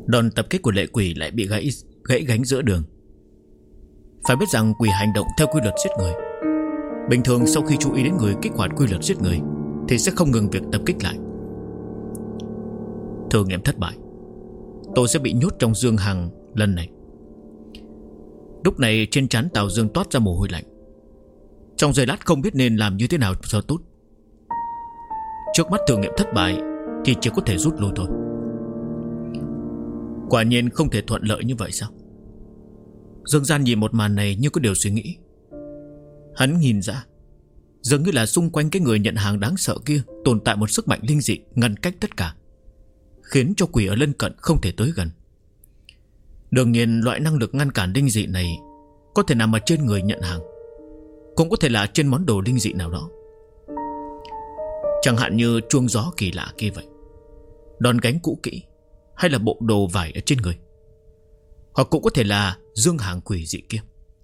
Đòn tập kích của lệ quỷ lại bị gãy gánh giữa đường. Phải biết rằng quỷ hành động theo quy luật giết người. Bình thường sau khi chú ý đến người kích hoạt quy luật giết người thì sẽ không ngừng việc tập kích lại. Thử nghiệm thất bại, tôi sẽ bị nhốt trong dương hằng lần này. Lúc này trên trán Tào Dương toát ra mồ hôi lạnh. Trong giây lát không biết nên làm như thế nào cho tốt. Trước mắt thử nghiệm thất bại thì chỉ có thể rút lui thôi. Quả nhiên không thể thuận lợi như vậy sao? Dương Gian nhìn một màn này như có điều suy nghĩ. Hắn nhìn ra dường như là xung quanh cái người nhận hàng đáng sợ kia tồn tại một sức mạnh linh dị ngăn cách tất cả, khiến cho quỷ ở lân cận không thể tới gần. Đương nhiên loại năng lực ngăn cản linh dị này có thể nằm ở trên người nhận hàng, cũng có thể là trên món đồ linh dị nào đó. Chẳng hạn như chuông gió kỳ lạ kia vậy, đòn gánh cũ kỹ, hay là bộ đồ vải ở trên người. Hoặc cũng có thể là dương hàng quỷ dị kia.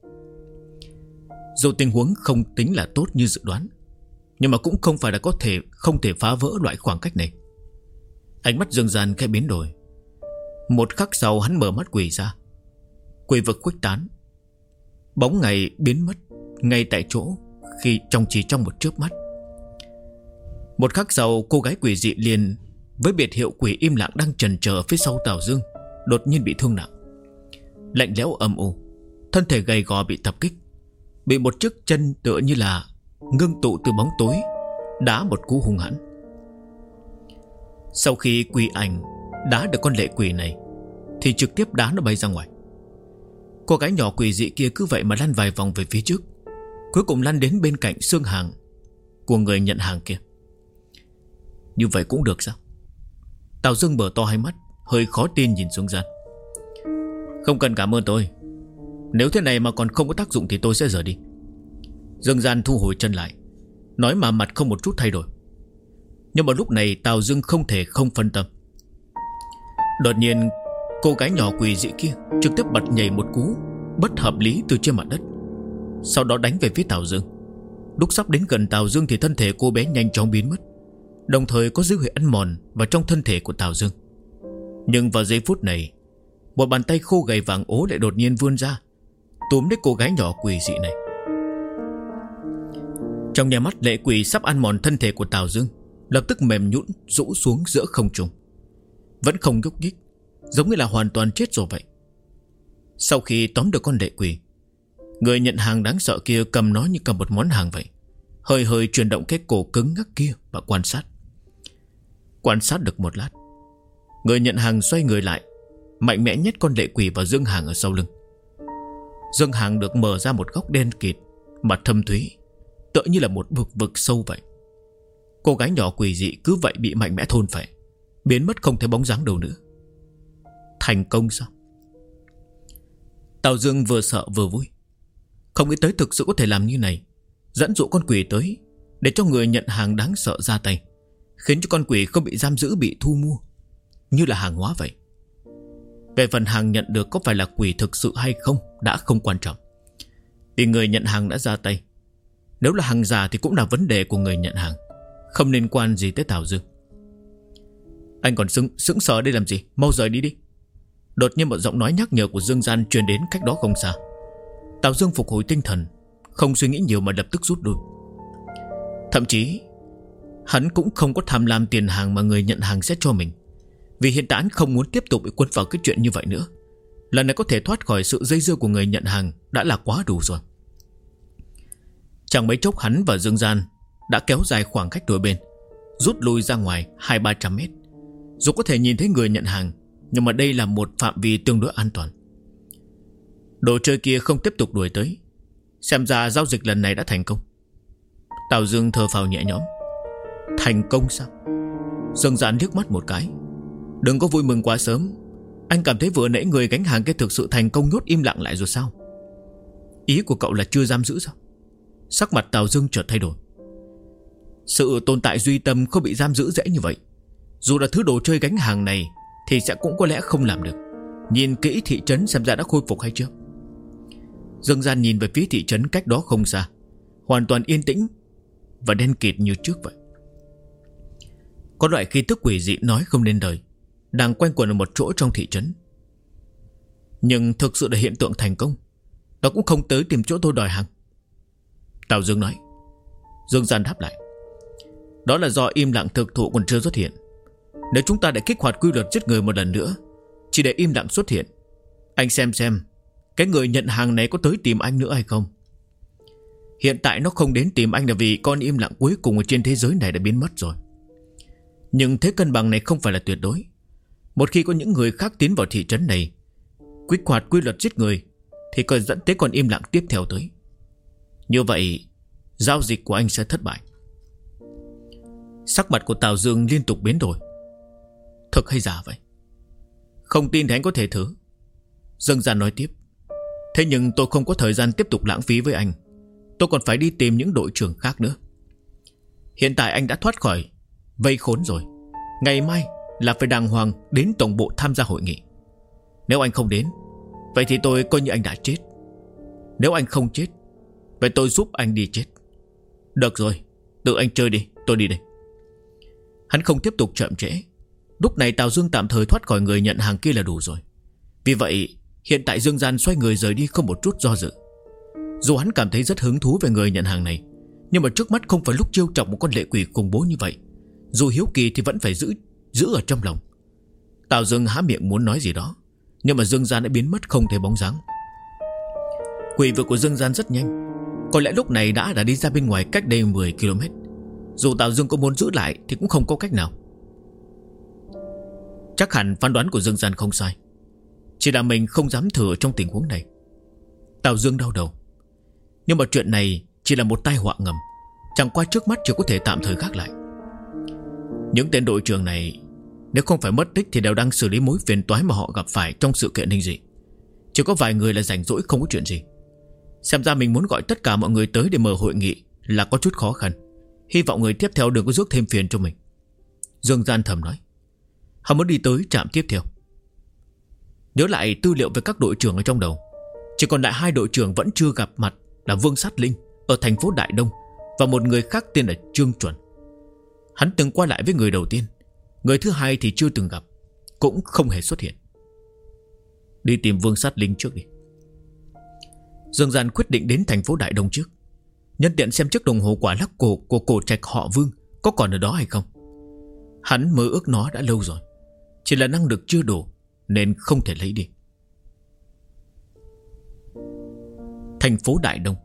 Dù tình huống không tính là tốt như dự đoán, nhưng mà cũng không phải là không thể phá vỡ loại khoảng cách này. Ánh mắt Dương Gian khẽ biến đổi. Một khắc sau hắn mở mắt quỷ ra. Quỷ vực khuếch tán, bóng ngày biến mất ngay tại chỗ chỉ trong một chớp mắt. Một khắc sau, cô gái quỷ dị liền với biệt hiệu quỷ im lặng đang chần chờ phía sau Tào Dương đột nhiên bị thương nặng. Lạnh lẽo âm u, thân thể gầy gò bị tập kích, bị một chiếc chân tựa như là ngưng tụ từ bóng tối đá một cú hung hãn. Sau khi quỷ ảnh đá được con lệ quỷ này thì trực tiếp đá nó bay ra ngoài. Cô gái nhỏ quỷ dị kia cứ vậy mà lăn vài vòng về phía trước, cuối cùng lăn đến bên cạnh xương hàng của người nhận hàng kia. Như vậy cũng được sao? Tào Dương mở to hai mắt, hơi khó tin nhìn Dương Gian. Không cần cảm ơn tôi. Nếu thế này mà còn không có tác dụng thì tôi sẽ rời đi. Dương Gian thu hồi chân lại, nói mà mặt không một chút thay đổi. Nhưng mà lúc này Tào Dương không thể không phân tâm. Đột nhiên cô gái nhỏ quỷ dị kia trực tiếp bật nhảy một cú bất hợp lý từ trên mặt đất, sau đó đánh về phía Tào Dương. Lúc sắp đến gần Tào Dương thì thân thể cô bé nhanh chóng biến mất, đồng thời có dấu hiệu ăn mòn vào trong thân thể của Tào Dương. Nhưng vào giây phút này, một bàn tay khô gầy vàng ố lại đột nhiên vươn ra, túm lấy cô gái nhỏ quỷ dị này. Trong nháy mắt, lệ quỷ sắp ăn mòn thân thể của Tào Dương lập tức mềm nhũn rũ xuống giữa không trung, vẫn không nhúc nhích, giống như là hoàn toàn chết rồi vậy. Sau khi tóm được con lệ quỷ, người nhận hàng đáng sợ kia cầm nó như cầm một món hàng vậy, hơi hơi chuyển động cái cổ cứng ngắc kia và quan sát. Quan sát được một lát, người nhận hàng xoay người lại, mạnh mẽ nhét con lệ quỷ vào Dương Hàng ở sau lưng. Dương Hàng được mở ra một góc đen kịt, mặt thâm thúy, tựa như là một vực sâu vậy. Cô gái nhỏ quỷ dị cứ vậy bị mạnh mẽ thôn phệ, biến mất không thấy bóng dáng đâu nữa. Thành công sao? Tào Dương vừa sợ vừa vui. Không nghĩ tới thực sự có thể làm như này, dẫn dụ con quỷ tới để cho người nhận hàng đáng sợ ra tay, khiến cho con quỷ không bị giam giữ, bị thu mua như là hàng hóa vậy. Về phần hàng nhận được có phải là quỷ thực sự hay không đã không quan trọng, vì người nhận hàng đã ra tay. Nếu là hàng giả thì cũng là vấn đề của người nhận hàng, không liên quan gì tới Tào Dương. Anh còn sững sờ đây làm gì? Mau rời đi đi. Đột nhiên một giọng nói nhắc nhở của Dương Gian truyền đến cách đó không xa. Tào Dương phục hồi tinh thần, không suy nghĩ nhiều mà lập tức rút lui. Thậm chí hắn cũng không có tham lam tiền hàng mà người nhận hàng sẽ cho mình, vì hiện tại hắn không muốn tiếp tục bị cuốn vào cái chuyện như vậy nữa. Lần này có thể thoát khỏi sự dây dưa của người nhận hàng đã là quá đủ rồi. Chẳng mấy chốc hắn và Dương Gian đã kéo dài khoảng cách đôi bên, rút lui ra ngoài 200-300 mét. Dù có thể nhìn thấy người nhận hàng, nhưng mà đây là một phạm vi tương đối an toàn. Đồ chơi kia không tiếp tục đuổi tới. Xem ra giao dịch lần này đã thành công. Tào Dương thở phào nhẹ nhõm. Thành công sao? Dương Gian liếc mắt một cái. Đừng có vui mừng quá sớm. Anh cảm thấy vừa nãy người gánh hàng kia thực sự thành công nhốt im lặng lại rồi sao? Ý của cậu là chưa giam giữ sao? Sắc mặt Tào Dương chợt thay đổi. Sự tồn tại duy tâm không bị giam giữ dễ như vậy. Dù là thứ đồ chơi gánh hàng này thì sẽ cũng có lẽ không làm được. Nhìn kỹ thị trấn xem ra đã khôi phục hay chưa. Dương Gian nhìn về phía thị trấn cách đó không xa, hoàn toàn yên tĩnh và đen kịt như trước vậy. Có loại khí tức quỷ dị nói không nên lời, đang quanh quẩn ở một chỗ trong thị trấn. Nhưng thực sự là hiện tượng thành công, nó cũng không tới tìm chỗ tôi đòi hàng. Tào Dương nói. Dương Gian đáp lại. Đó là do im lặng thực thụ còn chưa xuất hiện. Nếu chúng ta đã kích hoạt quy luật giết người một lần nữa, chỉ để im lặng xuất hiện, anh xem cái người nhận hàng này có tới tìm anh nữa hay không. Hiện tại nó không đến tìm anh là vì con im lặng cuối cùng ở trên thế giới này đã biến mất rồi. Nhưng thế cân bằng này không phải là tuyệt đối. Một khi có những người khác tiến vào thị trấn này, kích hoạt quy luật giết người, thì còn dẫn tới con im lặng tiếp theo tới. Như vậy giao dịch của anh sẽ thất bại. Sắc mặt của Tào Dương liên tục biến đổi. Thực hay giả vậy? Không tin thì anh có thể thử. Dương Gian nói tiếp. Thế nhưng tôi không có thời gian tiếp tục lãng phí với anh. Tôi còn phải đi tìm những đội trưởng khác nữa. Hiện tại anh đã thoát khỏi vây khốn rồi. Ngày mai là phải đàng hoàng đến tổng bộ tham gia hội nghị. Nếu anh không đến, vậy thì tôi coi như anh đã chết. Nếu anh không chết, vậy tôi giúp anh đi chết. Được rồi, tự anh chơi đi, tôi đi đây. Hắn không tiếp tục chậm trễ. Lúc này Tào Dương tạm thời thoát khỏi người nhận hàng kia là đủ rồi. Vì vậy hiện tại Dương Gian xoay người rời đi không một chút do dự. Dù hắn cảm thấy rất hứng thú về người nhận hàng này, nhưng mà trước mắt không phải lúc trêu chọc một con lệ quỷ khủng bố như vậy. Dù hiếu kỳ thì vẫn phải giữ ở trong lòng. Tào Dương há miệng muốn nói gì đó, nhưng mà Dương Gian đã biến mất không thấy bóng dáng. Quỷ vực của Dương Gian rất nhanh. Có lẽ lúc này đã đi ra bên ngoài cách đây 10 km. Dù Tào Dương có muốn giữ lại thì cũng không có cách nào. Chắc hẳn phán đoán của Dương Gian không sai, chỉ là mình không dám thử trong tình huống này. Tào Dương đau đầu. Nhưng mà chuyện này chỉ là một tai họa ngầm, chẳng qua trước mắt chỉ có thể tạm thời gác lại. Những tên đội trưởng này nếu không phải mất tích thì đều đang xử lý mối phiền toái mà họ gặp phải trong sự kiện linh dị. Chỉ có vài người là rảnh rỗi không có chuyện gì. Xem ra mình muốn gọi tất cả mọi người tới để mở hội nghị là có chút khó khăn. Hy vọng người tiếp theo đừng có rước thêm phiền cho mình. Dương Gian thầm nói. Hắn muốn đi tới trạm tiếp theo. Nhớ lại tư liệu về các đội trưởng ở trong đầu, chỉ còn lại 2 đội trưởng vẫn chưa gặp mặt là Vương Sát Linh ở thành phố Đại Đông và một người khác tên là Trương Chuẩn. Hắn từng qua lại với người đầu tiên, người thứ hai thì chưa từng gặp, cũng không hề xuất hiện. Đi tìm Vương Sát Linh trước đi. Dương Gian quyết định đến thành phố Đại Đông trước, nhân tiện xem chiếc đồng hồ quả lắc cổ của cổ trạch họ Vương có còn ở đó hay không. Hắn mơ ước nó đã lâu rồi, chỉ là năng lực chưa đủ nên không thể lấy đi. Thành phố Đại Đông.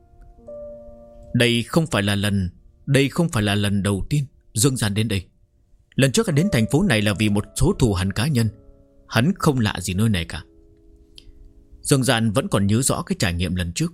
Đây không phải là lần đầu tiên Dương Gian đến đây. Lần trước hắn đến thành phố này là vì một số thù hằn cá nhân. Hắn không lạ gì nơi này cả. Dương Gian vẫn còn nhớ rõ cái trải nghiệm lần trước.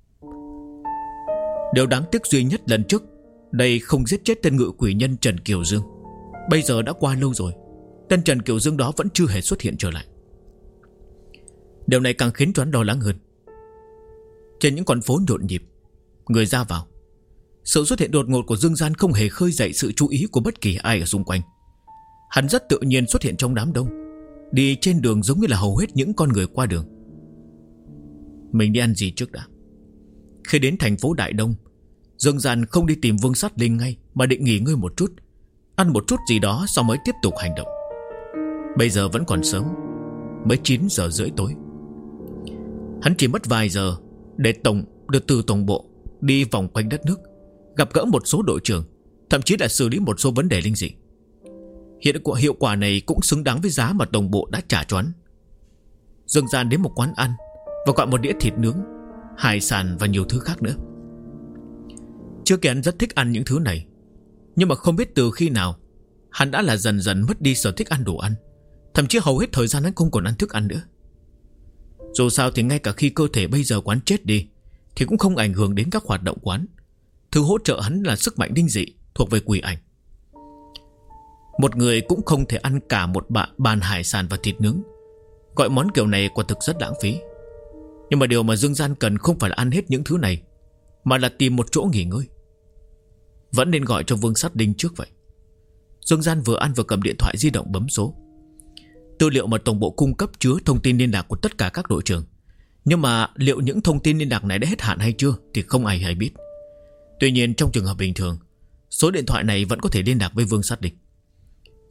Điều đáng tiếc duy nhất lần trước đây không giết chết tên ngự quỷ nhân Trần Kiều Dương. Bây giờ đã qua lâu rồi, tên Trần Kiều Dương đó vẫn chưa hề xuất hiện trở lại. Điều này càng khiến cho hắn lo lắng hơn. Trên những con phố nhộn nhịp, người ra vào, sự xuất hiện đột ngột của Dương Gian không hề khơi dậy sự chú ý của bất kỳ ai ở xung quanh. Hắn rất tự nhiên xuất hiện trong đám đông, đi trên đường giống như là hầu hết những con người qua đường. Mình đi ăn gì trước đã? Khi đến thành phố Đại Đông, Dương Gian không đi tìm Vương Sát Linh ngay, mà định nghỉ ngơi một chút, ăn một chút gì đó sau mới tiếp tục hành động. Bây giờ vẫn còn sớm, mới 9 giờ rưỡi tối. Hắn chỉ mất vài giờ để được từ tổng bộ đi vòng quanh đất nước, gặp gỡ một số đội trưởng, thậm chí là xử lý một số vấn đề linh dị. Hiệu quả này cũng xứng đáng với giá mà tổng bộ đã trả cho hắn. Dương Gian đến một quán ăn và gọi một đĩa thịt nướng, hải sản và nhiều thứ khác nữa. Trước kia hắn rất thích ăn những thứ này, nhưng mà không biết từ khi nào hắn đã là dần dần mất đi sở thích ăn đồ ăn. Thậm chí hầu hết thời gian hắn không còn ăn thức ăn nữa. Dù sao thì ngay cả khi cơ thể bây giờ quán chết đi thì cũng không ảnh hưởng đến các hoạt động quán. Thứ hỗ trợ hắn là sức mạnh linh dị thuộc về quỷ ảnh. Một người cũng không thể ăn cả một bàn hải sản và thịt nướng. Gọi món kiểu này quả thực rất lãng phí. Nhưng mà điều mà Dương Gian cần không phải là ăn hết những thứ này, mà là tìm một chỗ nghỉ ngơi. Vẫn nên gọi cho Vương Sát Linh trước vậy. Dương Gian vừa ăn vừa cầm điện thoại di động bấm số. Tư liệu mà tổng bộ cung cấp chứa thông tin liên lạc của tất cả các đội trưởng, nhưng mà liệu những thông tin liên lạc này đã hết hạn hay chưa thì không ai hay biết. Tuy nhiên trong trường hợp bình thường, số điện thoại này vẫn có thể liên lạc với Vương Sát Linh.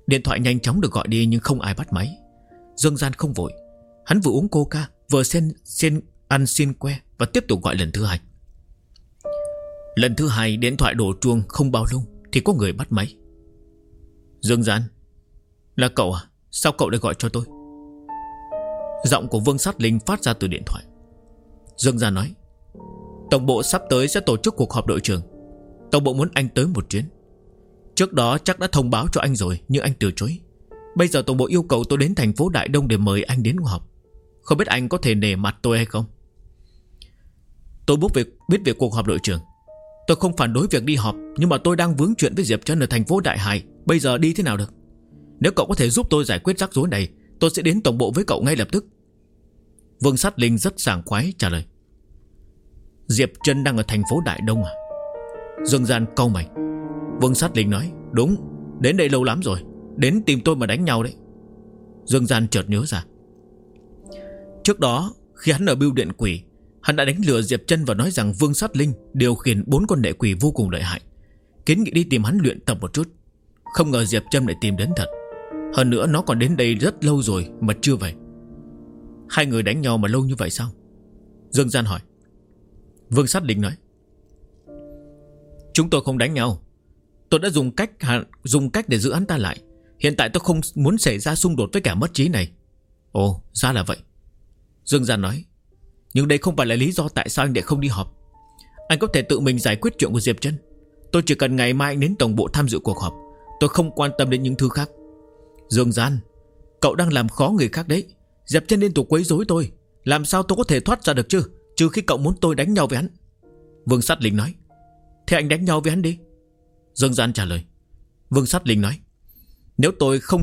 Điện thoại nhanh chóng được gọi đi nhưng không ai bắt máy. Dương Gian không vội. Hắn vừa uống coca, vừa ăn xiên que và tiếp tục gọi lần thứ hai. Lần thứ hai điện thoại đổ chuông không bao lâu thì có người bắt máy. Dương Gian, là cậu à? Sao cậu lại gọi cho tôi? Giọng của Vương Sát Linh phát ra từ điện thoại. Dương Gian nói: Tổng bộ sắp tới sẽ tổ chức cuộc họp đội trưởng. Tổng bộ muốn anh tới một chuyến. Trước đó chắc đã thông báo cho anh rồi, nhưng anh từ chối. Bây giờ tổng bộ yêu cầu tôi đến thành phố Đại Đông để mời anh đến họp. Không biết anh có thể nể mặt tôi hay không? Tôi biết việc cuộc họp đội trưởng. Tôi không phản đối việc đi họp, nhưng mà tôi đang vướng chuyện với Diệp Trân ở thành phố Đại Hải. Bây giờ đi thế nào được? Nếu cậu có thể giúp tôi giải quyết rắc rối này, tôi sẽ đến tổng bộ với cậu ngay lập tức. Vương Sát Linh rất sảng khoái trả lời. Diệp Trân đang ở thành phố Đại Đông à? Dương Gian cau mày. Vương Sát Linh nói: Đúng, đến đây lâu lắm rồi, đến tìm tôi mà đánh nhau đấy. Dương Gian chợt nhớ ra. Trước đó khi hắn ở bưu điện quỷ, hắn đã đánh lừa Diệp Trân và nói rằng Vương Sát Linh điều khiển 4 con lệ quỷ vô cùng lợi hại, kiến nghị đi tìm hắn luyện tập một chút. Không ngờ Diệp Trân lại tìm đến thật. Hơn nữa nó còn đến đây rất lâu rồi mà chưa về. Hai người đánh nhau mà lâu như vậy sao? Dương Gian hỏi. Vương Sát Linh nói: Chúng tôi không đánh nhau. Tôi đã dùng cách để giữ hắn ta lại. Hiện tại tôi không muốn xảy ra xung đột với kẻ mất trí này. Ồ, ra là vậy. Dương Gian nói: Nhưng đây không phải là lý do tại sao anh lại không đi họp. Anh có thể tự mình giải quyết chuyện của Diệp Trân. Tôi chỉ cần ngày mai anh đến tổng bộ tham dự cuộc họp. Tôi không quan tâm đến những thứ khác. Dương Gian, cậu đang làm khó người khác đấy. Diệp Trân liên tục quấy rối tôi, làm sao tôi có thể thoát ra được chứ? Trừ khi cậu muốn tôi đánh nhau với hắn. Vương Sát Linh nói: Thế anh đánh nhau với hắn đi. Dương Gian trả lời. Vương Sát Linh nói: Nếu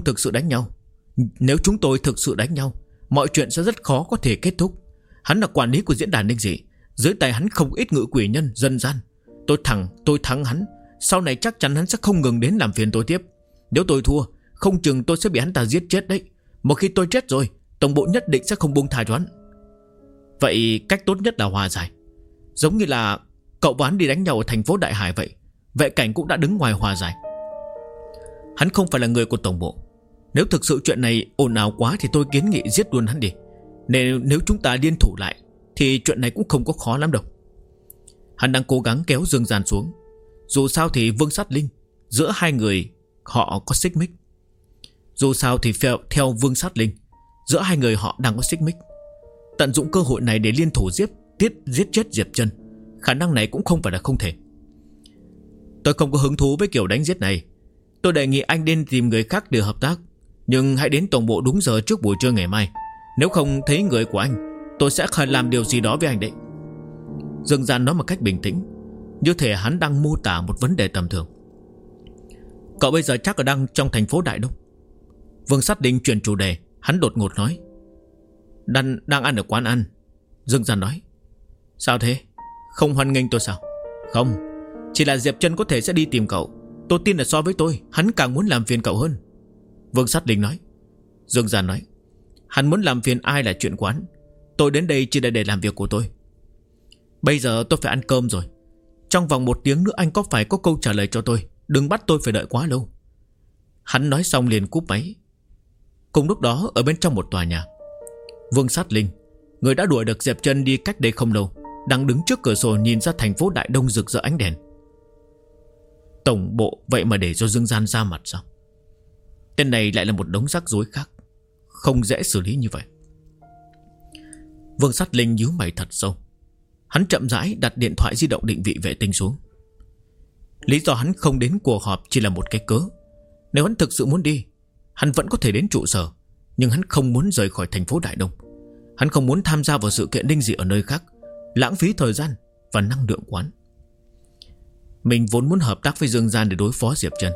chúng tôi thực sự đánh nhau, mọi chuyện sẽ rất khó có thể kết thúc. Hắn là quản lý của diễn đàn linh dị, dưới tay hắn không ít ngự quỷ nhân dân gian. Tôi thắng hắn, sau này chắc chắn hắn sẽ không ngừng đến làm phiền tôi tiếp. Nếu tôi thua, không chừng tôi sẽ bị hắn ta giết chết đấy. Một khi tôi chết rồi, tổng bộ nhất định sẽ không buông tha cho hắn. Vậy cách tốt nhất là hòa giải. Giống như là cậu và hắn đi đánh nhau ở thành phố Đại Hải vậy. Vệ Cảnh cũng đã đứng ngoài hòa giải. Hắn không phải là người của tổng bộ. Nếu thực sự chuyện này ồn ào quá thì tôi kiến nghị giết luôn hắn đi. Nếu chúng ta liên thủ lại thì chuyện này cũng không có khó lắm đâu. Hắn đang cố gắng kéo Dương Gian xuống. Dù sao thì Vương Sát Linh, giữa hai người họ có xích mích. Theo Vương Sát Linh, giữa hai người họ đang có xích mích. Tận dụng cơ hội này để liên thủ giết chết Diệp Trân, khả năng này cũng không phải là không thể. Tôi không có hứng thú với kiểu đánh giết này. Tôi đề nghị anh nên tìm người khác để hợp tác. Nhưng hãy đến tổng bộ đúng giờ trước buổi trưa ngày mai. Nếu không thấy người của anh, tôi sẽ làm điều gì đó với anh đấy. Dương Gian nói một cách bình tĩnh, như thể hắn đang mô tả một vấn đề tầm thường. Cậu bây giờ chắc là đang trong thành phố Đại Đông. Vương Sát Linh chuyển chủ đề. Hắn đột ngột nói: Đang ăn ở quán ăn. Dương Gian nói: Sao thế? Không hoan nghênh tôi sao? Không, chỉ là Diệp Trân có thể sẽ đi tìm cậu. Tôi tin là so với tôi, hắn càng muốn làm phiền cậu hơn. Vương Sát Linh nói. Dương Gian nói: Hắn muốn làm phiền ai là chuyện của hắn. Tôi đến đây chỉ để làm việc của tôi. Bây giờ tôi phải ăn cơm rồi. Trong vòng 1 tiếng nữa anh có phải có câu trả lời cho tôi. Đừng bắt tôi phải đợi quá lâu. Hắn nói xong liền cúp máy. Cùng lúc đó ở bên trong một tòa nhà, Vương Sát Linh, người đã đuổi được Diệp Trân đi cách đây không lâu, đang đứng trước cửa sổ nhìn ra thành phố Đại Đông rực rỡ ánh đèn. Tổng bộ vậy mà để cho Dương Gian ra mặt sao? Tên này lại là một đống rắc rối khác, không dễ xử lý như vậy. Vương Sát Linh nhíu mày thật sâu. Hắn chậm rãi đặt điện thoại di động định vị vệ tinh xuống. Lý do hắn không đến cuộc họp chỉ là một cái cớ. Nếu hắn thực sự muốn đi, hắn vẫn có thể đến trụ sở. Nhưng hắn không muốn rời khỏi thành phố Đại Đông. Hắn không muốn tham gia vào sự kiện linh dị ở nơi khác, lãng phí thời gian và năng lượng quán. Mình vốn muốn hợp tác với Dương Gian để đối phó Diệp Trân,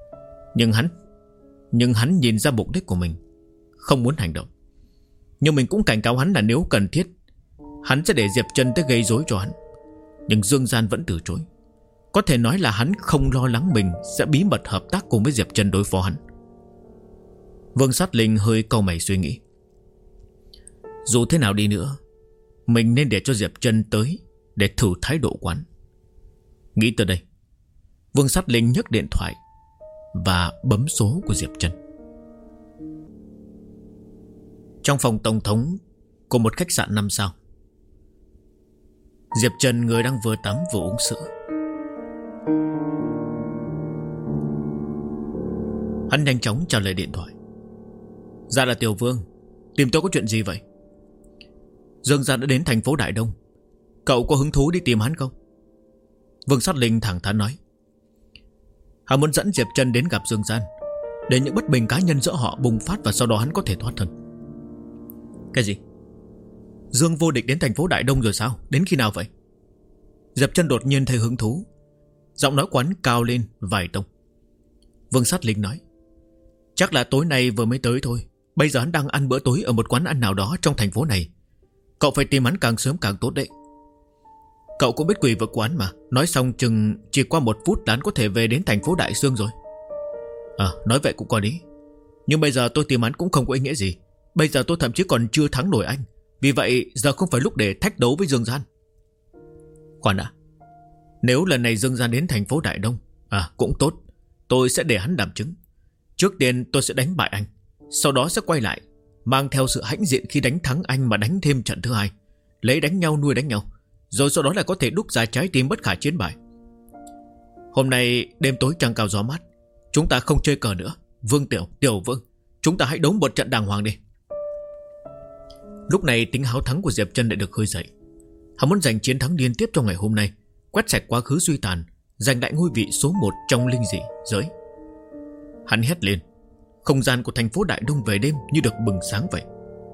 Nhưng hắn nhìn ra mục đích của mình, không muốn hành động. Nhưng mình cũng cảnh cáo hắn là nếu cần thiết, hắn sẽ để Diệp Trân tới gây rối cho hắn. Nhưng Dương Gian vẫn từ chối. Có thể nói là hắn không lo lắng mình sẽ bí mật hợp tác cùng với Diệp Trân đối phó hắn. Vương Sát Linh hơi cau mày suy nghĩ. Dù thế nào đi nữa, mình nên để cho Diệp Trân tới để thử thái độ quán. Nghĩ tới đây, Vương Sát Linh nhấc điện thoại, và bấm số của Diệp Trân. Trong phòng tổng thống của một khách sạn 5 sao, Diệp Trân, người đang vừa tắm vừa uống sữa. Hắn nhanh chóng trả lời điện thoại. Dạ là Tiểu Vương, tìm tôi có chuyện gì vậy? Dương Gian đã đến thành phố Đại Đông. Cậu có hứng thú đi tìm hắn không? Vương Sát Linh thẳng thắn nói. Hắn muốn dẫn Diệp Trân đến gặp Dương Gian, để những bất bình cá nhân giữa họ bùng phát, và sau đó hắn có thể thoát thân. Cái gì? Dương Vô Địch đến thành phố Đại Đông rồi sao? Đến khi nào vậy? Diệp Trân đột nhiên thấy hứng thú, giọng nói quán cao lên vài tông. Vương Sát Linh nói. Chắc là tối nay vừa mới tới thôi. Bây giờ hắn đang ăn bữa tối ở một quán ăn nào đó trong thành phố này. Cậu phải tìm hắn càng sớm càng tốt đấy. Cậu cũng biết quỷ vực quán mà. Nói xong chừng chỉ qua 1 phút là hắn có thể về đến thành phố Đại Sương rồi. Nói vậy cũng có lý. Nhưng bây giờ tôi tìm hắn cũng không có ý nghĩa gì. Bây giờ tôi thậm chí còn chưa thắng nổi anh. Vì vậy giờ không phải lúc để thách đấu với Dương Gian. Khoan đã. Nếu lần này Dương Gian đến thành phố Đại Đông, cũng tốt. Tôi sẽ để hắn đảm chứng. Trước tiên tôi sẽ đánh bại anh, sau đó sẽ quay lại, mang theo sự hãnh diện khi đánh thắng anh mà đánh thêm trận thứ 2, lấy đánh nhau nuôi đánh nhau, rồi sau đó là có thể đúc ra trái tim bất khả chiến bại. Hôm nay đêm tối trăng cao gió mát, chúng ta không chơi cờ nữa. Vương Tiểu Vương, chúng ta hãy đấu một trận đàng hoàng đi. Lúc này tính háo thắng của Diệp Trân lại được khơi dậy. Hắn muốn giành chiến thắng liên tiếp trong ngày hôm nay, quét sạch quá khứ suy tàn, giành lại ngôi vị số 1 trong linh dị giới. Hắn hét lên. Không gian của thành phố Đại Đông về đêm như được bừng sáng vậy.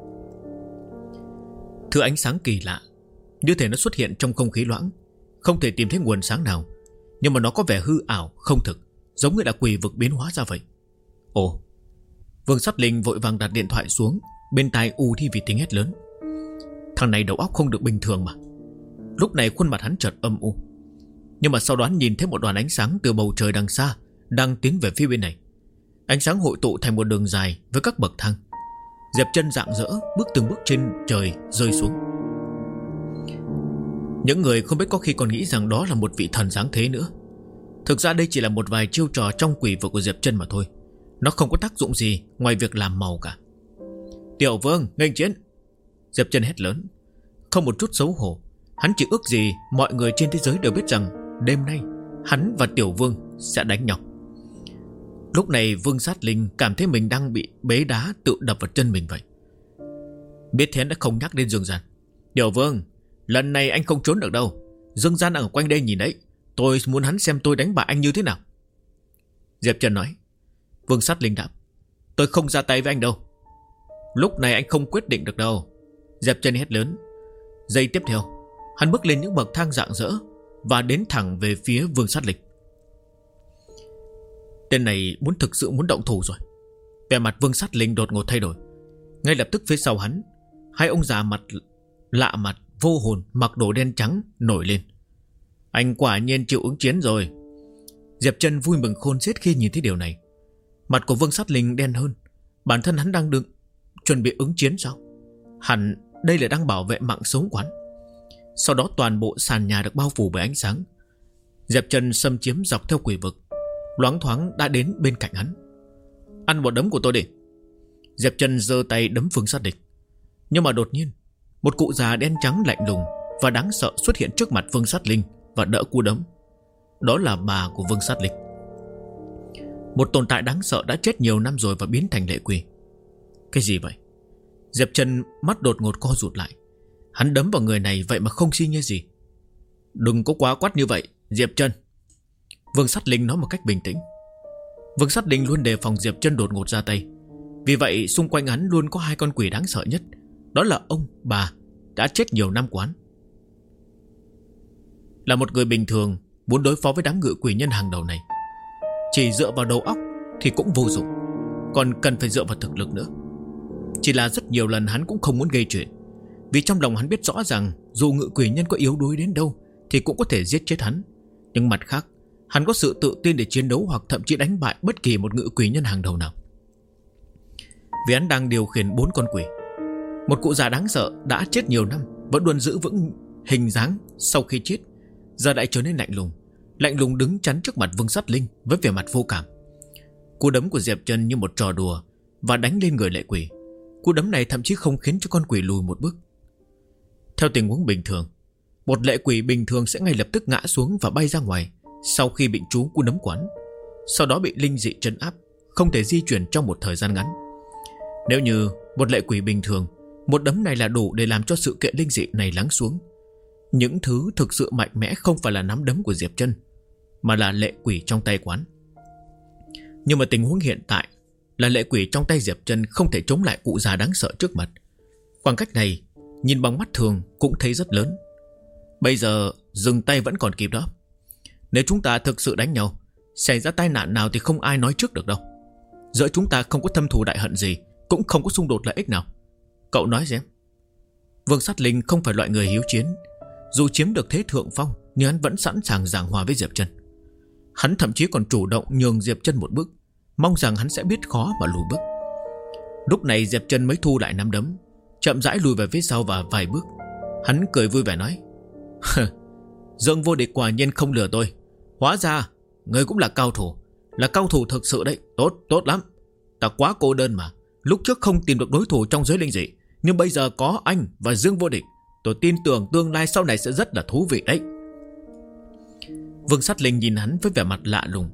Thứ ánh sáng kỳ lạ, như thể nó xuất hiện trong không khí loãng, không thể tìm thấy nguồn sáng nào, nhưng mà nó có vẻ hư ảo, không thực, giống như là quỷ vực biến hóa ra vậy. Ồ. Vương Sát Linh vội vàng đặt điện thoại xuống, bên tai u đi vì tiếng hét lớn. Thằng này đầu óc không được bình thường mà. Lúc này khuôn mặt hắn chợt âm u, nhưng mà sau đó nhìn thấy một đoàn ánh sáng từ bầu trời đằng xa đang tiến về phía bên này. Ánh sáng hội tụ thành một đường dài với các bậc thang. Diệp Trân rạng rỡ bước từng bước trên trời rơi xuống. Những người không biết có khi còn nghĩ rằng đó là một vị thần giáng thế nữa. Thực ra đây chỉ là một vài chiêu trò trong quỷ vực của Diệp Trân mà thôi. Nó không có tác dụng gì ngoài việc làm màu cả. Tiểu Vương, nghênh chiến! Diệp Trân hét lớn, không một chút xấu hổ. Hắn chỉ ước gì mọi người trên thế giới đều biết rằng đêm nay hắn và Tiểu Vương sẽ đánh nhau. Lúc này Vương Sát Linh cảm thấy mình đang bị bế đá tự đập vào chân mình vậy. Biết thế đã không nhắc đến Dương Gian. Tiểu Vương, lần này anh không trốn được đâu. Dương Gian ở quanh đây nhìn đấy. Tôi muốn hắn xem tôi đánh bại anh như thế nào. Diệp Trân nói. Vương Sát Linh đáp. Tôi không ra tay với anh đâu. Lúc này anh không quyết định được đâu. Diệp Trân hét lớn. Giây tiếp theo, hắn bước lên những bậc thang rạng rỡ và đến thẳng về phía Vương Sát Linh. Tên này thực sự muốn động thủ rồi. Vẻ mặt Vương Sát Linh đột ngột thay đổi. Ngay lập tức phía sau hắn, hai ông già lạ mặt vô hồn mặc đồ đen trắng nổi lên. Anh quả nhiên chịu ứng chiến rồi. Diệp Trân vui mừng khôn xiết khi nhìn thấy điều này. Mặt của Vương Sát Linh đen hơn. Bản thân hắn đang chuẩn bị ứng chiến sao? Hẳn đây là đang bảo vệ mạng sống quán. Sau đó toàn bộ sàn nhà được bao phủ bởi ánh sáng. Diệp Trân xâm chiếm dọc theo quỷ vực, loáng thoáng đã đến bên cạnh hắn. Ăn một đấm của tôi đi. Diệp Trân giơ tay đấm Vương Sát Linh. Nhưng mà đột nhiên, một cụ già đen trắng lạnh lùng và đáng sợ xuất hiện trước mặt Vương Sát Linh và đỡ cú đấm. Đó là bà của Vương Sát Linh, một tồn tại đáng sợ đã chết nhiều năm rồi và biến thành lệ quỷ. Cái gì vậy? Diệp Trân mắt đột ngột co rụt lại. Hắn đấm vào người này vậy mà không suy nghĩ gì. Đừng có quá quát như vậy, Diệp Trân. Vương Sát Linh nói một cách bình tĩnh. Vương Sát Linh luôn đề phòng Diệp Trân đột ngột ra tay. Vì vậy xung quanh hắn luôn có hai con quỷ đáng sợ nhất. Đó là ông, bà đã chết nhiều năm quán. Là một người bình thường muốn đối phó với đám ngự quỷ nhân hàng đầu này, chỉ dựa vào đầu óc thì cũng vô dụng, còn cần phải dựa vào thực lực nữa. Chỉ là rất nhiều lần hắn cũng không muốn gây chuyện, vì trong lòng hắn biết rõ rằng dù ngự quỷ nhân có yếu đuối đến đâu thì cũng có thể giết chết hắn. Nhưng mặt khác, hắn có sự tự tin để chiến đấu hoặc thậm chí đánh bại bất kỳ một ngự quỷ nhân hàng đầu nào. Vì hắn đang điều khiển 4 con quỷ. Một cụ già đáng sợ đã chết nhiều năm vẫn luôn giữ vững hình dáng sau khi chết, giờ lại trở nên lạnh lùng đứng chắn trước mặt Vương Sát Linh với vẻ mặt vô cảm. Cú đấm của Diệp Trân như một trò đùa và đánh lên người lệ quỷ. Cú đấm này thậm chí không khiến cho con quỷ lùi một bước. Theo tình huống bình thường, một lệ quỷ bình thường sẽ ngay lập tức ngã xuống và bay ra ngoài sau khi bị trú cú đấm quán, sau đó bị linh dị trấn áp, không thể di chuyển trong một thời gian ngắn. Nếu như một lệ quỷ bình thường, một đấm này là đủ để làm cho sự kiện linh dị này lắng xuống. Những thứ thực sự mạnh mẽ không phải là nắm đấm của Diệp Trân, mà là lệ quỷ trong tay quán. Nhưng mà tình huống hiện tại là lệ quỷ trong tay Diệp Trân không thể chống lại cụ già đáng sợ trước mặt. Khoảng cách này nhìn bằng mắt thường cũng thấy rất lớn. Bây giờ dừng tay vẫn còn kịp đó. Nếu chúng ta thực sự đánh nhau, xảy ra tai nạn nào thì không ai nói trước được đâu. Giữa chúng ta không có thâm thù đại hận gì, cũng không có xung đột lợi ích nào. Cậu nói xem. Vương Sát Linh không phải loại người hiếu chiến. Dù chiếm được thế thượng phong, nhưng hắn vẫn sẵn sàng giảng hòa với Diệp Trân. Hắn thậm chí còn chủ động nhường Diệp Trân một bước, mong rằng hắn sẽ biết khó mà lùi bước. Lúc này Diệp Trân mới thu lại nắm đấm, chậm rãi lùi về phía sau và vài bước. Hắn cười vui vẻ nói: Dương Vô Địch quả nhiên không lừa tôi. Hóa ra người cũng là cao thủ, là cao thủ thực sự đấy. Tốt lắm. Ta quá cô đơn mà. Lúc trước không tìm được đối thủ trong giới linh dị, nhưng bây giờ có anh và Dương Vô Địch, tôi tin tưởng tương lai sau này sẽ rất là thú vị đấy. Vương Sát Linh nhìn hắn với vẻ mặt lạ lùng.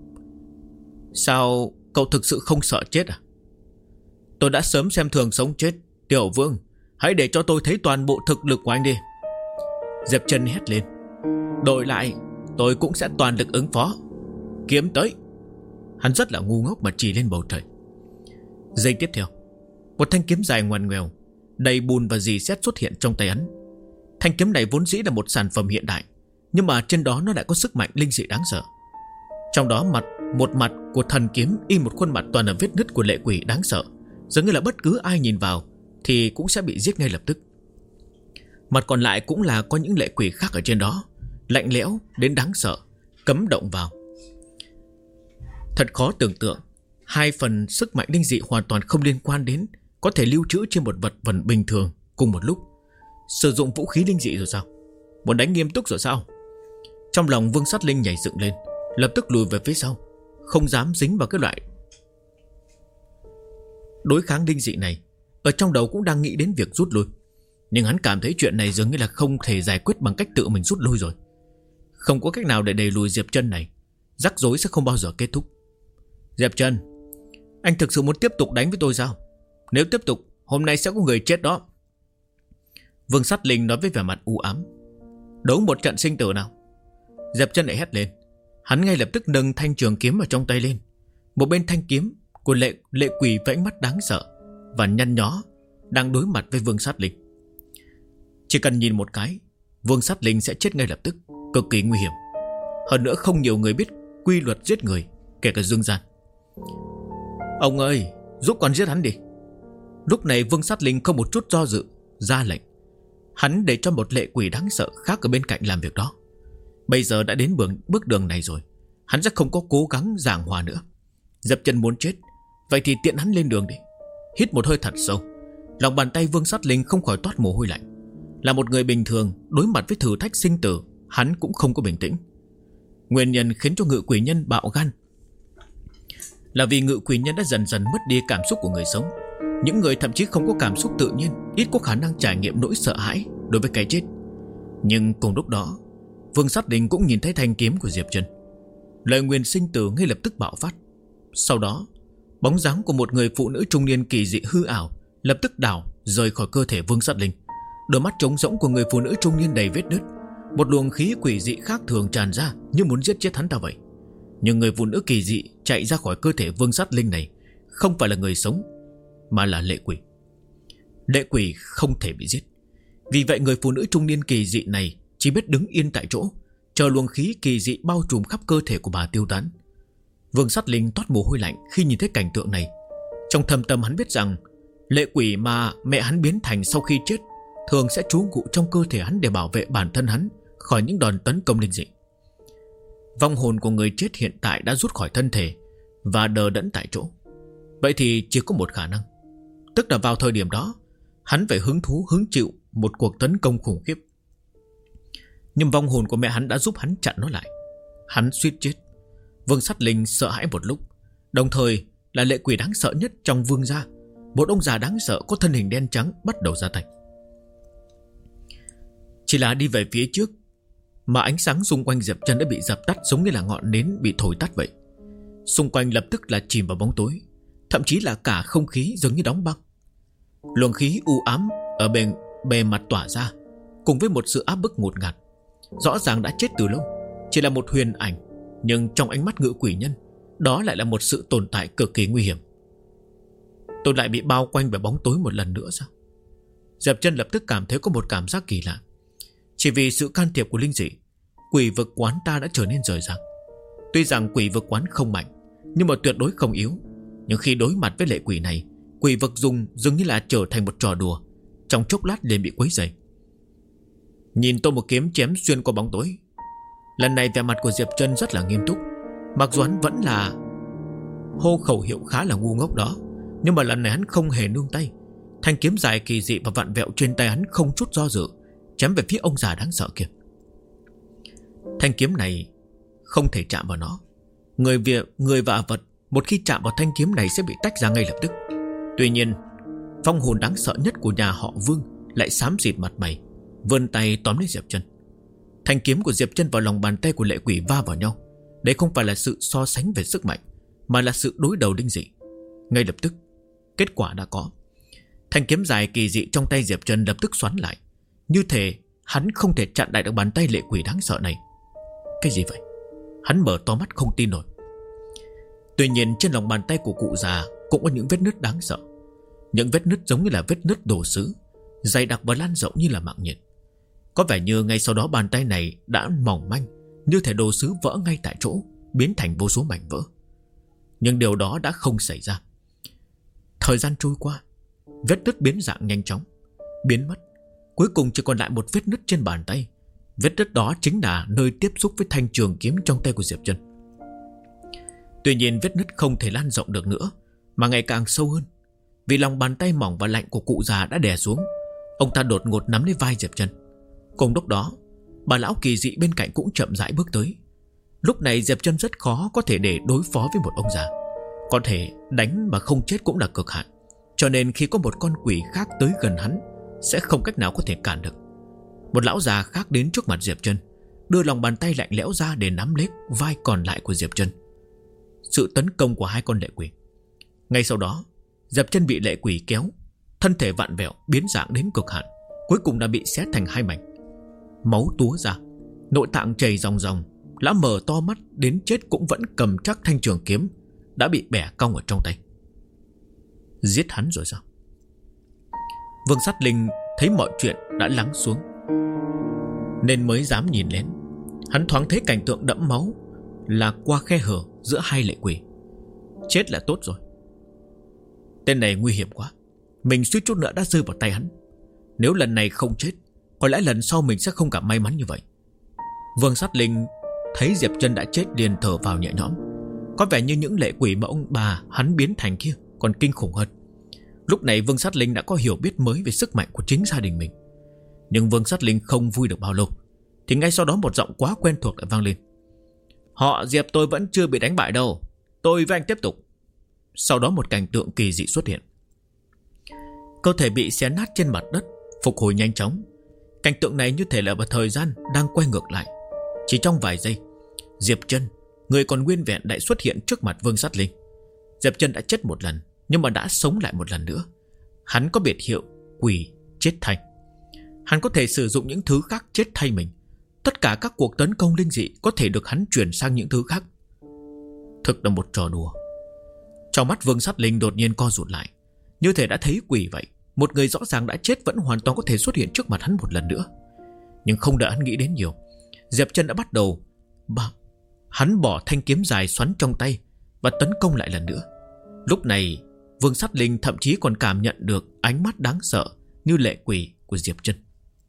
Sao cậu thực sự không sợ chết à? Tôi đã sớm xem thường sống chết. Tiểu Vương, hãy để cho tôi thấy toàn bộ thực lực của anh đi. Diệp Trân hét lên. Đổi lại, tôi cũng sẽ toàn lực ứng phó. Kiếm tới. Hắn rất là ngu ngốc mà chỉ lên bầu trời. Giây tiếp theo, một thanh kiếm dài ngoằn ngoèo, đầy bùn và rỉ sét xuất hiện trong tay hắn. Thanh kiếm này vốn dĩ là một sản phẩm hiện đại, nhưng mà trên đó nó lại có sức mạnh linh dị đáng sợ. Trong đó một mặt của thần kiếm in một khuôn mặt toàn là vết nứt của lệ quỷ đáng sợ, dường như là bất cứ ai nhìn vào thì cũng sẽ bị giết ngay lập tức. Mặt còn lại cũng là có những lệ quỷ khác ở trên đó, lạnh lẽo đến đáng sợ, cấm động vào. Thật khó tưởng tượng, hai phần sức mạnh linh dị hoàn toàn không liên quan đến có thể lưu trữ trên một vật vần bình thường cùng một lúc. Sử dụng vũ khí linh dị rồi sao? Muốn đánh nghiêm túc rồi sao? Trong lòng Vương Sát Linh nhảy dựng lên, lập tức lùi về phía sau, không dám dính vào cái loại đối kháng linh dị này. Ở trong đầu cũng đang nghĩ đến việc rút lui, nhưng hắn cảm thấy chuyện này dường như là không thể giải quyết bằng cách tự mình rút lui rồi. Không có cách nào để đẩy lùi Diệp Trân này, rắc rối sẽ không bao giờ kết thúc. Diệp Trân, anh thực sự muốn tiếp tục đánh với tôi sao? Nếu tiếp tục, hôm nay sẽ có người chết đó. Vương Sát Linh nói với vẻ mặt u ám. Đấu một trận sinh tử nào. Diệp Trân lại hét lên. Hắn ngay lập tức nâng thanh trường kiếm ở trong tay lên. Một bên thanh kiếm của lệ quỷ với ánh mắt đáng sợ và nhăn nhó đang đối mặt với Vương Sát Linh. Chỉ cần nhìn một cái, Vương Sát Linh sẽ chết ngay lập tức, cực kỳ nguy hiểm. Hơn nữa không nhiều người biết quy luật giết người, kể cả Dương Gian. Ông ơi, giúp con giết hắn đi. Lúc này Vương Sát Linh không một chút do dự, ra lệnh. Hắn để cho một lệ quỷ đáng sợ khác ở bên cạnh làm việc đó. Bây giờ đã đến bước đường này rồi, hắn sẽ không có cố gắng giảng hòa nữa. Diệp Trân muốn chết, vậy thì tiện hắn lên đường đi. Hít một hơi thật sâu, lòng bàn tay Vương Sát Linh không khỏi toát mồ hôi lạnh. Là một người bình thường, đối mặt với thử thách sinh tử, hắn cũng không có bình tĩnh. Nguyên nhân khiến cho ngự quỷ nhân bạo gan là vì ngự quỷ nhân đã dần dần mất đi cảm xúc của người sống. Những người thậm chí không có cảm xúc tự nhiên, ít có khả năng trải nghiệm nỗi sợ hãi đối với cái chết. Nhưng cùng lúc đó, Vương Sát Linh cũng nhìn thấy thanh kiếm của Diệp Trân. Lời nguyền sinh tử ngay lập tức bạo phát. Sau đó, bóng dáng của một người phụ nữ trung niên kỳ dị hư ảo lập tức đảo rời khỏi cơ thể Vương Sát Linh. Đôi mắt trống rỗng của người phụ nữ trung niên đầy vết nứt. Một luồng khí quỷ dị khác thường tràn ra như muốn giết chết hắn ta vậy. Nhưng người phụ nữ kỳ dị chạy ra khỏi cơ thể Vương Sát Linh này không phải là người sống, mà là lệ quỷ. Lệ quỷ không thể bị giết. Vì vậy người phụ nữ trung niên kỳ dị này chỉ biết đứng yên tại chỗ, chờ luồng khí kỳ dị bao trùm khắp cơ thể của bà tiêu tán. Vương Sát Linh toát mồ hôi lạnh khi nhìn thấy cảnh tượng này. Trong thâm tâm hắn biết rằng lệ quỷ mà mẹ hắn biến thành sau khi chết thường sẽ trú ngụ trong cơ thể hắn để bảo vệ bản thân hắn khỏi những đòn tấn công linh dị. Vong hồn của người chết hiện tại đã rút khỏi thân thể và đờ đẫn tại chỗ. Vậy thì chỉ có một khả năng, tức là vào thời điểm đó hắn phải hứng chịu một cuộc tấn công khủng khiếp. Nhưng vong hồn của mẹ hắn đã giúp hắn chặn nó lại. Hắn suýt chết. Vương Sát Linh sợ hãi một lúc, Đồng thời là lệ quỷ đáng sợ nhất trong vương gia, một ông già đáng sợ có thân hình đen trắng bắt đầu ra tay. Chỉ là đi về phía trước mà ánh sáng xung quanh Diệp Chân đã bị dập tắt, giống như là ngọn nến bị thổi tắt vậy. Xung quanh lập tức là chìm vào bóng tối, thậm chí là cả không khí dường như đóng băng. Luồng khí u ám ở bề mặt tỏa ra, cùng với một sự áp bức ngột ngạt. Rõ ràng đã chết từ lâu, chỉ là một huyền ảnh, nhưng trong ánh mắt ngự quỷ nhân, đó lại là một sự tồn tại cực kỳ nguy hiểm. Tôi lại bị bao quanh bởi bóng tối một lần nữa sao? Diệp Chân lập tức cảm thấy có một cảm giác kỳ lạ. Chỉ vì sự can thiệp của linh dị, quỷ vực quán ta đã trở nên rời rạc. Tuy rằng quỷ vực quán không mạnh, nhưng mà tuyệt đối không yếu. Nhưng khi đối mặt với lệ quỷ này, quỷ vực dường như là trở thành một trò đùa, trong chốc lát liền bị quấy rầy. Nhìn tôi một kiếm chém xuyên qua bóng tối. Lần này vẻ mặt của Diệp Chân rất là nghiêm túc. Mặc dù hắn vẫn là hô khẩu hiệu khá là ngu ngốc đó, nhưng mà lần này hắn không hề nương tay. Thanh kiếm dài kỳ dị và vặn vẹo trên tay hắn không chút do dự chém về phía ông già đáng sợ kia. Thanh kiếm này không thể chạm vào nó. Người và vật một khi chạm vào thanh kiếm này sẽ bị tách ra ngay lập tức. Tuy nhiên, vong hồn đáng sợ nhất của nhà họ Vương lại xám xịt mặt mày, vươn tay tóm lấy Diệp Chân. Thanh kiếm của Diệp Chân vào lòng bàn tay của lệ quỷ va vào nhau. Đấy không phải là sự so sánh về sức mạnh, mà là sự đối đầu linh dị. Ngay lập tức, kết quả đã có. Thanh kiếm dài kỳ dị trong tay Diệp Chân lập tức xoắn lại, như thể hắn không thể chặn lại được bàn tay lệ quỷ đáng sợ này. Cái gì vậy? Hắn mở to mắt không tin nổi. Tuy nhiên trên lòng bàn tay của cụ già cũng có những vết nứt đáng sợ. Những vết nứt giống như là vết nứt đồ sứ, dày đặc và lan rộng như là mạng nhện. Có vẻ như ngay sau đó bàn tay này đã mỏng manh, như thể đồ sứ vỡ ngay tại chỗ, biến thành vô số mảnh vỡ. Nhưng điều đó đã không xảy ra. Thời gian trôi qua, vết nứt biến dạng nhanh chóng, biến mất. Cuối cùng chỉ còn lại một vết nứt trên bàn tay. Vết nứt đó chính là nơi tiếp xúc với thanh trường kiếm trong tay của Diệp Chân. Tuy nhiên vết nứt không thể lan rộng được nữa, mà ngày càng sâu hơn. Vì lòng bàn tay mỏng và lạnh của cụ già đã đè xuống, ông ta đột ngột nắm lấy vai Diệp Chân. Cùng lúc đó, bà lão kỳ dị bên cạnh cũng chậm rãi bước tới. Lúc này Diệp Chân rất khó có thể để đối phó với một ông già. Có thể đánh mà không chết cũng là cực hạn. Cho nên khi có một con quỷ khác tới gần hắn, sẽ không cách nào có thể cản được. Một lão già khác đến trước mặt Diệp Chân, đưa lòng bàn tay lạnh lẽo ra để nắm lấy vai còn lại của Diệp Chân. Sự tấn công của hai con lệ quỷ. Ngay sau đó, Diệp Chân bị lệ quỷ kéo, thân thể vặn vẹo biến dạng đến cực hạn, cuối cùng đã bị xé thành hai mảnh. Máu túa ra, nội tạng chảy ròng ròng. Lão mở to mắt đến chết cũng vẫn cầm chắc thanh trường kiếm đã bị bẻ cong ở trong tay. Giết hắn rồi sao? Vương Sát Linh thấy mọi chuyện đã lắng xuống nên mới dám nhìn lên. Hắn thoáng thấy cảnh tượng đẫm máu là qua khe hở giữa hai lệ quỷ. Chết là tốt rồi. Tên này nguy hiểm quá, mình suýt chút nữa đã rơi vào tay hắn. Nếu lần này không chết, có lẽ lần sau mình sẽ không gặp may mắn như vậy. Vương Sát Linh thấy Diệp Chân đã chết liền thở vào nhẹ nhõm. Có vẻ như những lệ quỷ mà ông bà hắn biến thành kia còn kinh khủng hơn. Lúc này Vương Sát Linh đã có hiểu biết mới về sức mạnh của chính gia đình mình. Nhưng Vương Sát Linh không vui được bao lâu, thì ngay sau đó một giọng quá quen thuộc lại vang lên. Họ Diệp tôi vẫn chưa bị đánh bại đâu, tôi với anh tiếp tục. Sau đó một cảnh tượng kỳ dị xuất hiện. Cơ thể bị xé nát trên mặt đất, phục hồi nhanh chóng. Cảnh tượng này như thể là vào thời gian đang quay ngược lại. Chỉ trong vài giây, Diệp Chân, người còn nguyên vẹn, lại xuất hiện trước mặt Vương Sát Linh. Diệp Chân đã chết một lần, nhưng mà đã sống lại một lần nữa. Hắn có biệt hiệu quỷ chết thay. Hắn có thể sử dụng những thứ khác chết thay mình. Tất cả các cuộc tấn công linh dị có thể được hắn chuyển sang những thứ khác. Thực là một trò đùa. Trong mắt Vương Sát Linh đột nhiên co rụt lại, như thể đã thấy quỷ vậy. Một người rõ ràng đã chết vẫn hoàn toàn có thể xuất hiện trước mặt hắn một lần nữa. Nhưng không đợi hắn nghĩ đến nhiều, Diệp Chân đã bắt đầu hắn bỏ thanh kiếm dài xoắn trong tay và tấn công lại lần nữa. Lúc này Vương Sát Linh thậm chí còn cảm nhận được ánh mắt đáng sợ như lệ quỷ của Diệp Chân.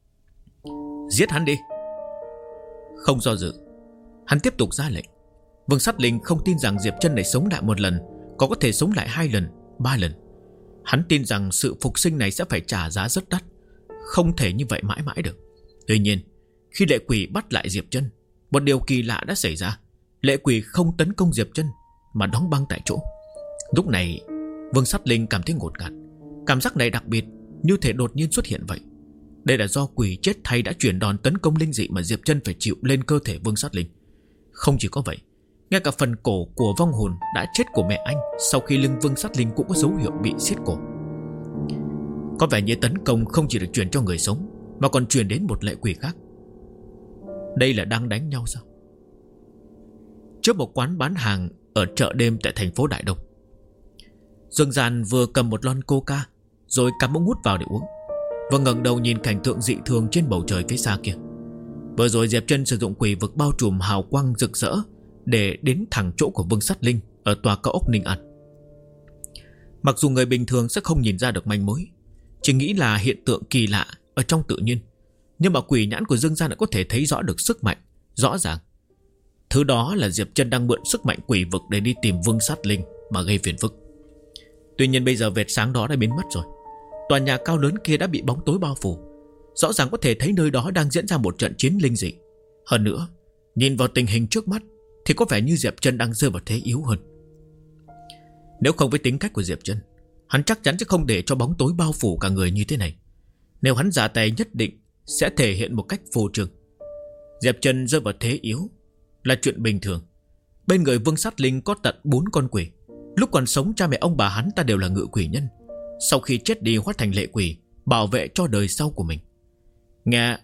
Giết hắn đi. Không do dự, hắn tiếp tục ra lệnh. Vương Sát Linh không tin rằng Diệp Chân này sống lại một lần có thể sống lại 2 lần, 3 lần. Hắn tin rằng sự phục sinh này sẽ phải trả giá rất đắt, không thể như vậy mãi mãi được. Tuy nhiên, khi lệ quỷ bắt lại Diệp Chân, một điều kỳ lạ đã xảy ra. Lệ quỷ không tấn công Diệp Chân mà đóng băng tại chỗ. Lúc này Vương Sát Linh cảm thấy ngột ngạt. Cảm giác này đặc biệt, như thể đột nhiên xuất hiện vậy. Đây là do quỷ chết thay đã chuyển đòn tấn công linh dị mà Diệp Chân phải chịu lên cơ thể Vương Sát Linh. Không chỉ có vậy, ngay cả phần cổ của vong hồn đã chết của mẹ anh sau khi lưng Vương Sát Linh cũng có dấu hiệu bị siết cổ. Có vẻ như tấn công không chỉ được truyền cho người sống, mà còn truyền đến một lệ quỷ khác. Đây là đang đánh nhau sao? Trước một quán bán hàng ở chợ đêm tại thành phố Đại Đông, Dương Gian vừa cầm một lon coca rồi cắm ống hút vào để uống, và ngẩng đầu nhìn cảnh tượng dị thường trên bầu trời phía xa kia. Vừa rồi Diệp Chân sử dụng quỷ vực bao trùm hào quang rực rỡ để đến thẳng chỗ của Vương Sát Linh ở tòa cao ốc Ninh An. Mặc dù người bình thường sẽ không nhìn ra được manh mối, chỉ nghĩ là hiện tượng kỳ lạ ở trong tự nhiên, nhưng mà quỷ nhãn của Dương Gian đã có thể thấy rõ được sức mạnh rõ ràng. Thứ đó là Diệp Chân đang mượn sức mạnh quỷ vực để đi tìm Vương Sát Linh mà gây phiền phức. Tuy nhiên bây giờ vệt sáng đó đã biến mất rồi. Tòa nhà cao lớn kia đã bị bóng tối bao phủ. Rõ ràng có thể thấy nơi đó đang diễn ra một trận chiến linh dị. Hơn nữa, nhìn vào tình hình trước mắt thì có vẻ như Diệp Chân đang rơi vào thế yếu hơn. Nếu không với tính cách của Diệp Chân, hắn chắc chắn sẽ không để cho bóng tối bao phủ cả người như thế này. Nếu hắn ra tay nhất định sẽ thể hiện một cách phô trương. Diệp Chân rơi vào thế yếu là chuyện bình thường. Bên người Vương Sát Linh có tận 4 con quỷ. Lúc còn sống cha mẹ ông bà hắn ta đều là ngự quỷ nhân. Sau khi chết đi hóa thành lệ quỷ, bảo vệ cho đời sau của mình. Nghe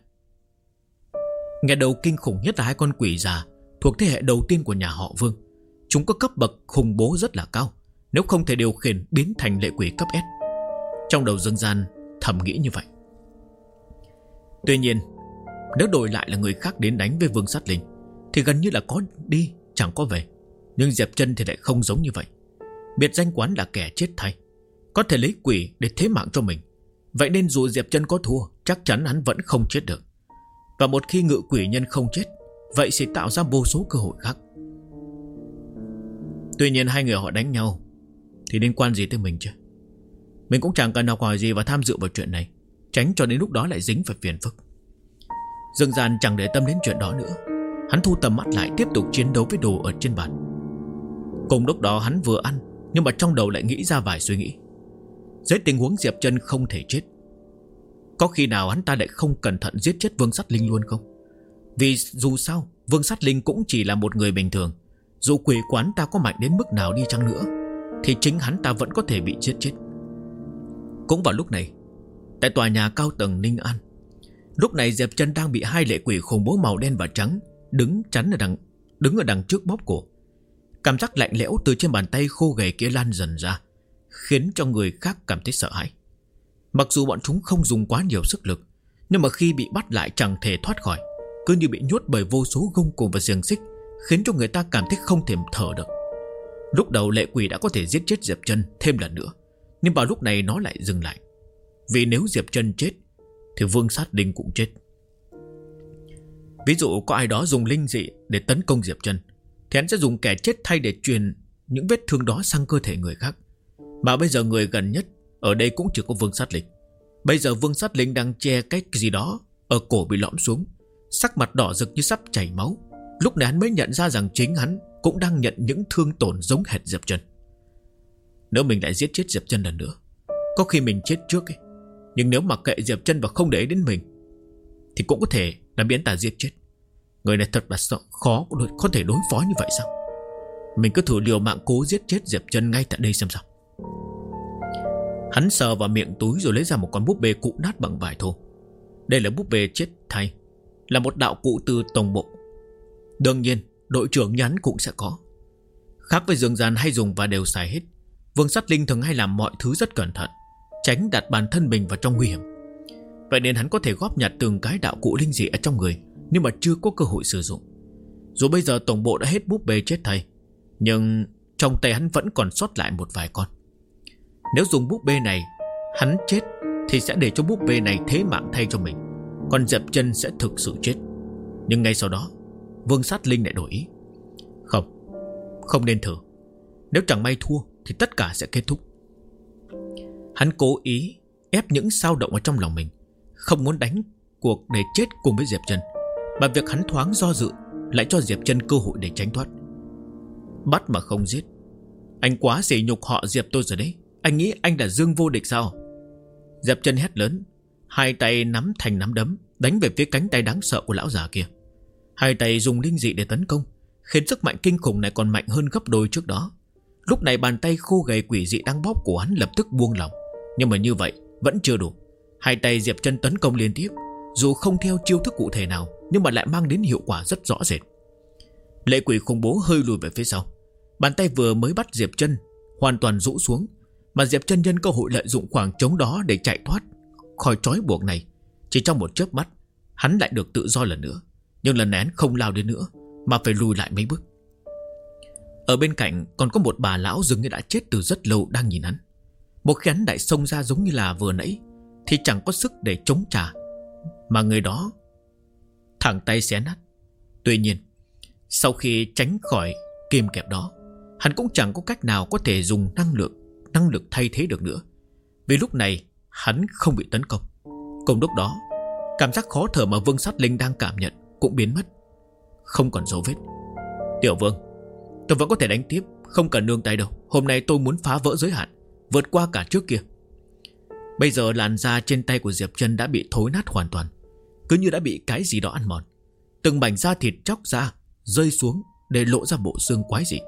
đầu kinh khủng nhất là 2 con quỷ già thuộc thế hệ đầu tiên của nhà họ Vương. Chúng có cấp bậc khủng bố rất là cao, nếu không thể điều khiển biến thành lệ quỷ cấp S. Trong đầu Dương Gian thầm nghĩ như vậy. Tuy nhiên, nếu đổi lại là người khác đến đánh với Vương Sát Linh thì gần như là có đi chẳng có về. Nhưng Diệp Chân thì lại không giống như vậy. Biệt danh quán là kẻ chết thay, có thể lấy quỷ để thế mạng cho mình. Vậy nên dù Diệp Chân có thua, chắc chắn hắn vẫn không chết được. Và một khi ngự quỷ nhân không chết, vậy sẽ tạo ra vô số cơ hội khác. Tuy nhiên 2 người họ đánh nhau thì liên quan gì tới mình chứ? Mình cũng chẳng cần học hỏi gì và tham dự vào chuyện này, tránh cho đến lúc đó lại dính phải phiền phức. Dương Gian chẳng để tâm đến chuyện đó nữa. Hắn thu tầm mắt lại, tiếp tục chiến đấu với đồ ở trên bàn. Cùng lúc đó hắn vừa ăn, nhưng mà trong đầu lại nghĩ ra vài suy nghĩ. Dưới tình huống Diệp Chân không thể chết, có khi nào hắn ta lại không cẩn thận giết chết Vương Sát Linh luôn không? Vì dù sao Vương Sát Linh cũng chỉ là một người bình thường. Dù quỷ quán ta có mạnh đến mức nào đi chăng nữa thì chính hắn ta vẫn có thể bị giết chết. Cũng vào lúc này, tại tòa nhà cao tầng Ninh An, lúc này Diệp Chân đang bị 2 lệ quỷ khủng bố màu đen và trắng đứng ở đằng trước bóp cổ. Cảm giác lạnh lẽo từ trên bàn tay khô gầy kia lan dần ra, khiến cho người khác cảm thấy sợ hãi. Mặc dù bọn chúng không dùng quá nhiều sức lực, nhưng mà khi bị bắt lại chẳng thể thoát khỏi, cứ như bị nhốt bởi vô số gông cùm và xiềng xích, khiến cho người ta cảm thấy không thể thở được. Lúc đầu lệ quỷ đã có thể giết chết Diệp Chân thêm lần nữa, nhưng vào lúc này nó lại dừng lại. Vì nếu Diệp Chân chết thì Vương Sát Linh cũng chết. Ví dụ có ai đó dùng linh dị để tấn công Diệp Chân, thì hắn sẽ dùng kẻ chết thay để truyền những vết thương đó sang cơ thể người khác. Mà bây giờ người gần nhất ở đây cũng chỉ có Vương Sát Linh. Bây giờ Vương Sát Linh đang che cái gì đó ở cổ bị lõm xuống, sắc mặt đỏ rực như sắp chảy máu. Lúc này hắn mới nhận ra rằng chính hắn cũng đang nhận những thương tổn giống hệt Diệp Chân. Nếu mình lại giết chết Diệp Chân lần nữa, có khi mình chết trước ấy. Nhưng nếu mặc kệ Diệp Chân và không để ý đến mình thì cũng có thể là biến ta giết chết. Người này thật là sợ, khó có thể đối phó như vậy sao? Mình cứ thử liều mạng cố giết chết Diệp Chân ngay tại đây xem sao. Hắn sờ vào miệng túi rồi lấy ra một con búp bê cụ nát bằng vải thô. Đây là búp bê chết thay, là một đạo cụ từ tổng bộ. Đương nhiên đội trưởng nhắn cũng sẽ có. Khác với Dương Gian hay dùng và đều xài hết, Vương Sát Linh thường hay làm mọi thứ rất cẩn thận, tránh đặt bản thân mình vào trong nguy hiểm. Vậy nên hắn có thể góp nhặt từng cái đạo cụ linh dị ở trong người, nhưng mà chưa có cơ hội sử dụng. Dù bây giờ tổng bộ đã hết búp bê chết thay, nhưng trong tay hắn vẫn còn sót lại một vài con. Nếu dùng búp bê này hắn chết thì sẽ để cho búp bê này thế mạng thay cho mình, còn Diệp Chân sẽ thực sự chết. Nhưng ngay sau đó Vương Sát Linh lại đổi ý. Không nên thử. Nếu chẳng may thua thì tất cả sẽ kết thúc. Hắn cố ý ép những dao động ở trong lòng mình, không muốn đánh cuộc để chết cùng với Diệp Chân. Mà việc hắn thoáng do dự lại cho Diệp Chân cơ hội để tránh thoát. Bắt mà không giết, Anh quá sỉ nhục họ Diệp tôi rồi đấy. Anh nghĩ anh là Dương vô địch sao? Diệp Chân hét lớn, hai tay nắm thành nắm đấm, đánh về phía cánh tay đáng sợ của lão già kia. Hai tay dùng linh dị để tấn công, khiến sức mạnh kinh khủng này còn mạnh hơn gấp đôi trước đó. Lúc này bàn tay khô gầy quỷ dị đang bóp của hắn lập tức buông lỏng. Nhưng mà như vậy vẫn chưa đủ. Hai tay Diệp Chân tấn công liên tiếp, dù không theo chiêu thức cụ thể nào, nhưng mà lại mang đến hiệu quả rất rõ rệt. Lệ quỷ khủng bố hơi lùi về phía sau. Bàn tay vừa mới bắt Diệp Chân hoàn toàn rũ xuống, mà Diệp Chân nhân cơ hội lợi dụng khoảng trống đó để chạy thoát khỏi trói buộc này. Chỉ trong một chớp mắt, hắn lại được tự do lần nữa. Nhưng lần này hắn không lao đến nữa, mà phải lùi lại mấy bước. Ở bên cạnh còn có một bà lão dường như đã chết từ rất lâu đang nhìn hắn. Một khi hắn đại xông ra giống như là vừa nãy thì chẳng có sức để chống trả, mà người đó thẳng tay xé nát. Tuy nhiên, sau khi tránh khỏi kim kẹp đó, hắn cũng chẳng có cách nào có thể dùng năng lực thay thế được nữa. Vì lúc này hắn không bị tấn công. Cùng lúc đó, cảm giác khó thở mà Vương Sát Linh đang cảm nhận cũng biến mất, không còn dấu vết. Tiểu Vương, tôi vẫn có thể đánh tiếp, không cần nương tay đâu. Hôm nay tôi muốn phá vỡ giới hạn, vượt qua cả trước kia. Bây giờ làn da trên tay của Diệp Chân đã bị thối nát hoàn toàn, cứ như đã bị cái gì đó ăn mòn. Từng mảnh da thịt chóc ra, rơi xuống để lộ ra bộ xương quái dị.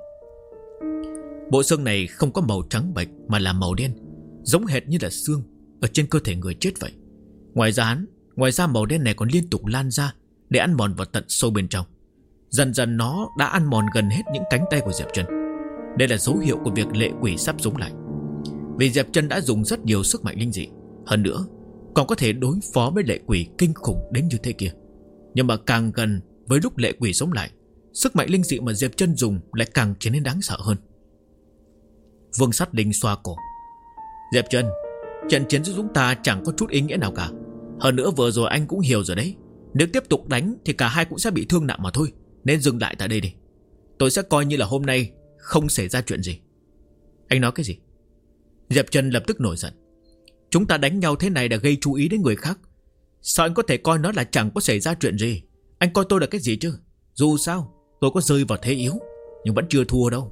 Bộ xương này không có màu trắng bệch mà là màu đen, giống hệt như là xương ở trên cơ thể người chết vậy. Ngoài ra màu đen này còn liên tục lan ra để ăn mòn vào tận sâu bên trong. Dần dần nó đã ăn mòn gần hết những cánh tay của Diệp Chân. Đây là dấu hiệu của việc lệ quỷ sắp sống lại. Vì Diệp Chân đã dùng rất nhiều sức mạnh linh dị, hơn nữa còn có thể đối phó với lệ quỷ kinh khủng đến như thế kia. Nhưng mà càng gần với lúc lệ quỷ sống lại, sức mạnh linh dị mà Diệp Chân dùng lại càng trở nên đáng sợ hơn. Vương Sát Linh xoa cổ. Diệp Chân, trận chiến giữa chúng ta chẳng có chút ý nghĩa nào cả. Hơn nữa vừa rồi anh cũng hiểu rồi đấy, nếu tiếp tục đánh thì cả hai cũng sẽ bị thương nặng mà thôi. Nên dừng lại tại đây đi. Tôi sẽ coi như là hôm nay không xảy ra chuyện gì. Anh nói cái gì? Diệp Chân lập tức nổi giận. Chúng ta đánh nhau thế này đã gây chú ý đến người khác. Sao anh có thể coi nó là chẳng có xảy ra chuyện gì? Anh coi tôi là cái gì chứ? Dù sao tôi có rơi vào thế yếu, nhưng vẫn chưa thua đâu.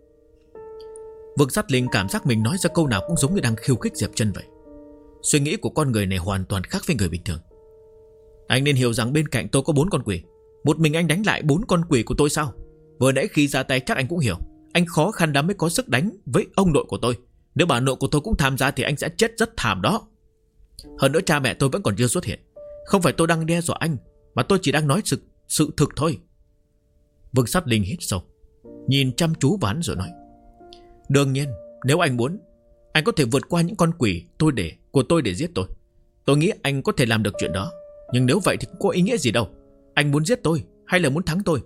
Vương Sát Linh cảm giác mình nói ra câu nào cũng giống như đang khiêu khích Diệp Chân vậy. Suy nghĩ của con người này hoàn toàn khác với người bình thường. Anh nên hiểu rằng bên cạnh tôi có 4 con quỷ. Một mình anh đánh lại 4 con quỷ của tôi sao? Vừa nãy khi ra tay chắc anh cũng hiểu, anh khó khăn lắm mới có sức đánh với ông nội của tôi. Nếu bà nội của tôi cũng tham gia thì anh sẽ chết rất thảm đó. Hơn nữa cha mẹ tôi vẫn còn chưa xuất hiện. Không phải tôi đang đe dọa anh, mà tôi chỉ đang nói sự thực thôi. Vương Sát Linh hít sâu, nhìn chăm chú vào hắn rồi nói. Đương nhiên, nếu anh muốn, anh có thể vượt qua những con quỷ của tôi để giết tôi. Tôi nghĩ anh có thể làm được chuyện đó. Nhưng nếu vậy thì cũng có ý nghĩa gì đâu. Anh muốn giết tôi hay là muốn thắng tôi?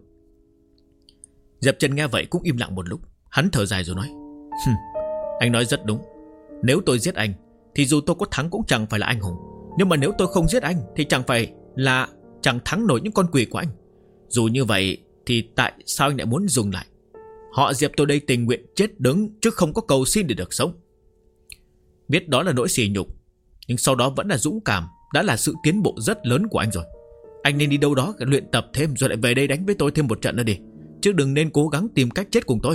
Diệp Chân nghe vậy cũng im lặng một lúc. Hắn thở dài rồi nói. Anh nói rất đúng. Nếu tôi giết anh thì dù tôi có thắng cũng chẳng phải là anh hùng. Nhưng mà nếu tôi không giết anh thì chẳng thắng nổi những con quỷ của anh. Dù như vậy thì tại sao anh lại muốn dừng lại? Họ Diệp tôi đây tình nguyện chết đứng, chứ không có cầu xin để được sống. Biết đó là nỗi sỉ nhục, nhưng sau đó vẫn là dũng cảm, đã là sự tiến bộ rất lớn của anh rồi. Anh nên đi đâu đó luyện tập thêm, rồi lại về đây đánh với tôi thêm một trận nữa đi, chứ đừng nên cố gắng tìm cách chết cùng tôi.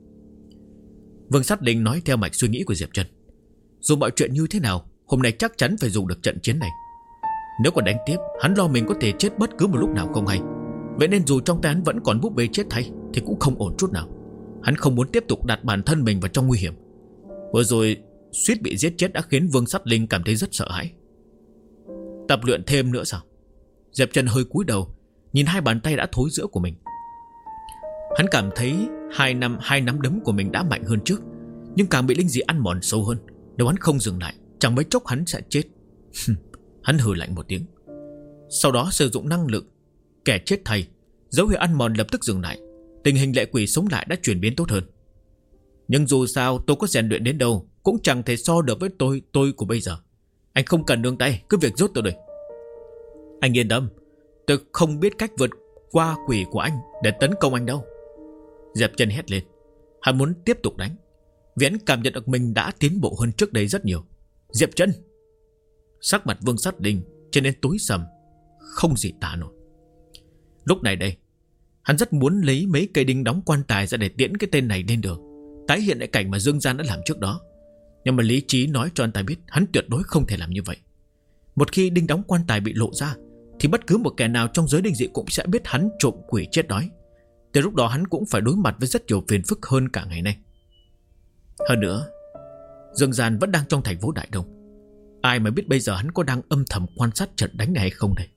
Vương Sát Linh nói theo mạch suy nghĩ của Diệp Chân. Dù mọi chuyện như thế nào, hôm nay chắc chắn phải dùng được trận chiến này. Nếu còn đánh tiếp, hắn lo mình có thể chết bất cứ một lúc nào không hay. Vậy nên dù trong tay hắn vẫn còn búp bê chết thay thì cũng không ổn chút nào. Hắn không muốn tiếp tục đặt bản thân mình vào trong nguy hiểm. Vừa rồi suýt bị giết chết đã khiến Vương Sát Linh cảm thấy rất sợ hãi. Tập luyện thêm nữa sao? Diệp Chân hơi cúi đầu, nhìn hai bàn tay đã thối rữa của mình. Hắn cảm thấy hai nắm đấm của mình đã mạnh hơn trước, nhưng càng bị linh dị ăn mòn sâu hơn. Nếu hắn không dừng lại, chẳng mấy chốc hắn sẽ chết. Hắn hừ lạnh một tiếng, sau đó sử dụng năng lực kẻ chết thay. Dấu hiệu ăn mòn lập tức dừng lại. Tình hình lệ quỷ sống lại đã chuyển biến tốt hơn. Nhưng dù sao tôi có rèn luyện đến đâu cũng chẳng thể so được với tôi của bây giờ. Anh không cần nương tay, cứ việc rút tôi đây. Anh yên tâm, tôi không biết cách vượt qua quỷ của anh để tấn công anh đâu. Diệp Chân hét lên. Hắn muốn tiếp tục đánh, vì hắn cảm nhận được mình đã tiến bộ hơn trước đây rất nhiều. Diệp Chân! Sắc mặt Vương Sát Linh trở nên tối sầm, không gì tả nổi. Lúc này đây, hắn rất muốn lấy mấy cây đinh đóng quan tài ra để tiễn cái tên này lên đường. tái hiện lại cảnh mà Dương Gian đã làm trước đó. Nhưng mà lý trí nói cho anh ta biết hắn tuyệt đối không thể làm như vậy. Một khi đinh đóng quan tài bị lộ ra thì bất cứ một kẻ nào trong giới đinh dị cũng sẽ biết hắn trộm quỷ chết đói. Từ lúc đó hắn cũng phải đối mặt với rất nhiều phiền phức hơn cả ngày nay. Hơn nữa, Dương Gian vẫn đang trong thành phố Đại Đông. Ai mà biết bây giờ hắn có đang âm thầm quan sát trận đánh này hay không đây.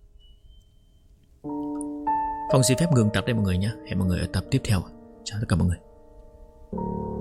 Phong xin phép ngừng tập đây mọi người nhé. Hẹn mọi người ở tập tiếp theo. Chào tất cả mọi người.